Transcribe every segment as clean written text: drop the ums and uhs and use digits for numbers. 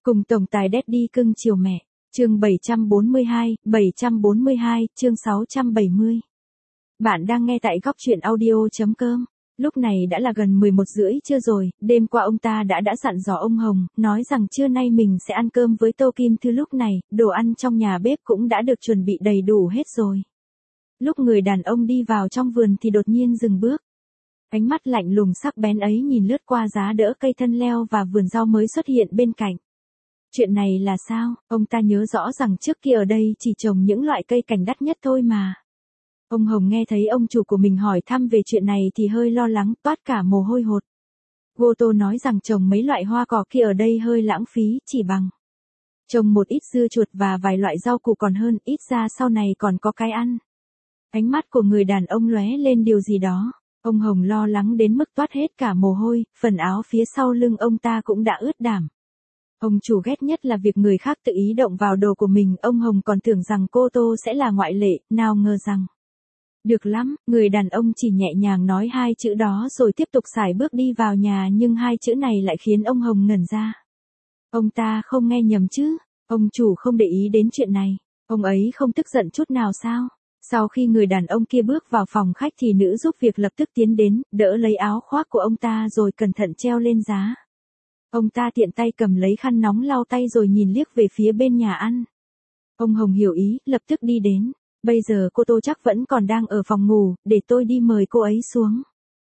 Cùng tổng tài Daddy cưng chiều mẹ. Chương 742, chương 670. Bạn đang nghe tại góc truyện audio.com. Lúc này đã là gần 11 rưỡi trưa rồi, đêm qua ông ta đã dặn dò ông Hồng, nói rằng trưa nay mình sẽ ăn cơm với Tô Kim Thư. Lúc này, đồ ăn trong nhà bếp cũng đã được chuẩn bị đầy đủ hết rồi. Lúc người đàn ông đi vào trong vườn thì đột nhiên dừng bước. Ánh mắt lạnh lùng sắc bén ấy nhìn lướt qua giá đỡ cây thân leo và vườn rau mới xuất hiện bên cạnh. Chuyện này là sao? Ông ta nhớ rõ rằng trước kia ở đây chỉ trồng những loại cây cảnh đắt nhất thôi mà. Ông Hồng nghe thấy ông chủ của mình hỏi thăm về chuyện này thì hơi lo lắng, toát cả mồ hôi hột. Goto nói rằng trồng mấy loại hoa cỏ kia ở đây hơi lãng phí, chỉ bằng trồng một ít dưa chuột và vài loại rau củ còn hơn, ít ra sau này còn có cái ăn. Ánh mắt của người đàn ông lóe lên điều gì đó. Ông Hồng lo lắng đến mức toát hết cả mồ hôi, phần áo phía sau lưng ông ta cũng đã ướt đẫm. Ông chủ ghét nhất là việc người khác tự ý động vào đồ của mình, ông Hồng còn tưởng rằng cô Tô sẽ là ngoại lệ, nào ngờ rằng. Được lắm, người đàn ông chỉ nhẹ nhàng nói hai chữ đó rồi tiếp tục sải bước đi vào nhà, nhưng hai chữ này lại khiến ông Hồng ngẩn ra. Ông ta không nghe nhầm chứ, ông chủ không để ý đến chuyện này, ông ấy không tức giận chút nào sao? Sau khi người đàn ông kia bước vào phòng khách thì nữ giúp việc lập tức tiến đến, đỡ lấy áo khoác của ông ta rồi cẩn thận treo lên giá. Ông ta tiện tay cầm lấy khăn nóng lau tay rồi nhìn liếc về phía bên nhà ăn. Ông Hồng hiểu ý, lập tức đi đến. Bây giờ cô Tô chắc vẫn còn đang ở phòng ngủ, để tôi đi mời cô ấy xuống.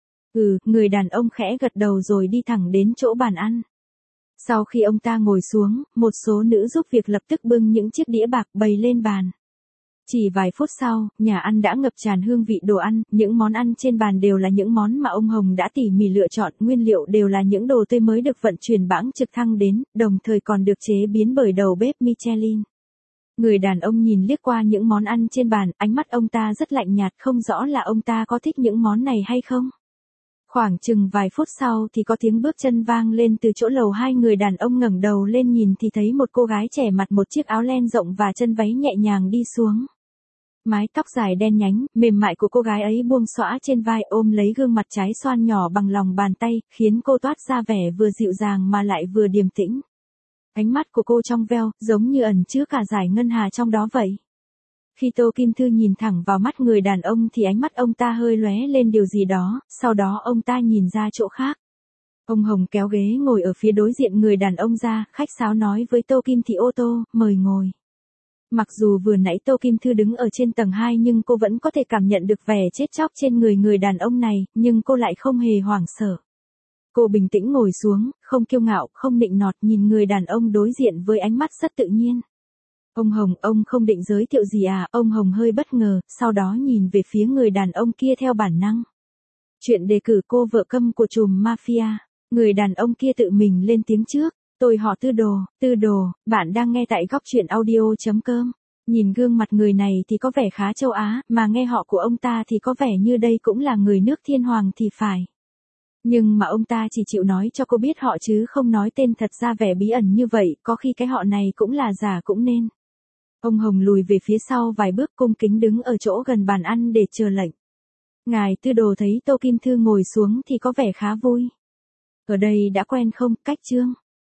Người đàn ông khẽ gật đầu rồi đi thẳng đến chỗ bàn ăn. Sau khi ông ta ngồi xuống, một số nữ giúp việc lập tức bưng những chiếc đĩa bạc bày lên bàn. Chỉ vài phút sau, nhà ăn đã ngập tràn hương vị đồ ăn, những món ăn trên bàn đều là những món mà ông Hồng đã tỉ mỉ lựa chọn, nguyên liệu đều là những đồ tươi mới được vận chuyển bãng trực thăng đến, đồng thời còn được chế biến bởi đầu bếp Michelin. Người đàn ông nhìn liếc qua những món ăn trên bàn, ánh mắt ông ta rất lạnh nhạt, không rõ là ông ta có thích những món này hay không. Khoảng chừng vài phút sau thì có tiếng bước chân vang lên từ chỗ lầu 2, người đàn ông ngẩng đầu lên nhìn thì thấy một cô gái trẻ mặc một chiếc áo len rộng và chân váy nhẹ nhàng đi xuống. Mái tóc dài đen nhánh, mềm mại của cô gái ấy buông xõa trên vai, ôm lấy gương mặt trái xoan nhỏ bằng lòng bàn tay, khiến cô toát ra vẻ vừa dịu dàng mà lại vừa điềm tĩnh. Ánh mắt của cô trong veo, giống như ẩn chứa cả dải ngân hà trong đó vậy. Khi Tô Kim Thư nhìn thẳng vào mắt người đàn ông thì ánh mắt ông ta hơi lóe lên điều gì đó, sau đó ông ta nhìn ra chỗ khác. Ông Hồng kéo ghế ngồi ở phía đối diện người đàn ông ra, khách sáo nói với Tô Kim Thị: "Ô Tô, mời ngồi." Mặc dù vừa nãy Tô Kim Thư đứng ở trên tầng 2 nhưng cô vẫn có thể cảm nhận được vẻ chết chóc trên người đàn ông này, nhưng cô lại không hề hoảng sợ. Cô bình tĩnh ngồi xuống, không kiêu ngạo, không nịnh nọt, nhìn người đàn ông đối diện với ánh mắt rất tự nhiên. "Ông Hồng, ông không định giới thiệu gì à?" Ông Hồng hơi bất ngờ, sau đó nhìn về phía người đàn ông kia theo bản năng. "Chuyện đề cử cô vợ câm của trùm mafia." Người đàn ông kia tự mình lên tiếng trước. "Tôi họ Tư Đồ, bạn đang nghe tại góc truyện audio.com. Nhìn gương mặt người này thì có vẻ khá châu Á, mà nghe họ của ông ta thì có vẻ như đây cũng là người nước Thiên Hoàng thì phải. Nhưng mà ông ta chỉ chịu nói cho cô biết họ chứ không nói tên thật, ra vẻ bí ẩn như vậy, có khi cái họ này cũng là giả cũng nên." Ông Hồng lùi về phía sau vài bước, cung kính đứng ở chỗ gần bàn ăn để chờ lệnh. "Ngài Tư Đồ." Thấy Tô Kim Thư ngồi xuống thì có vẻ khá vui. "Ở đây đã quen không, Cách Trương?"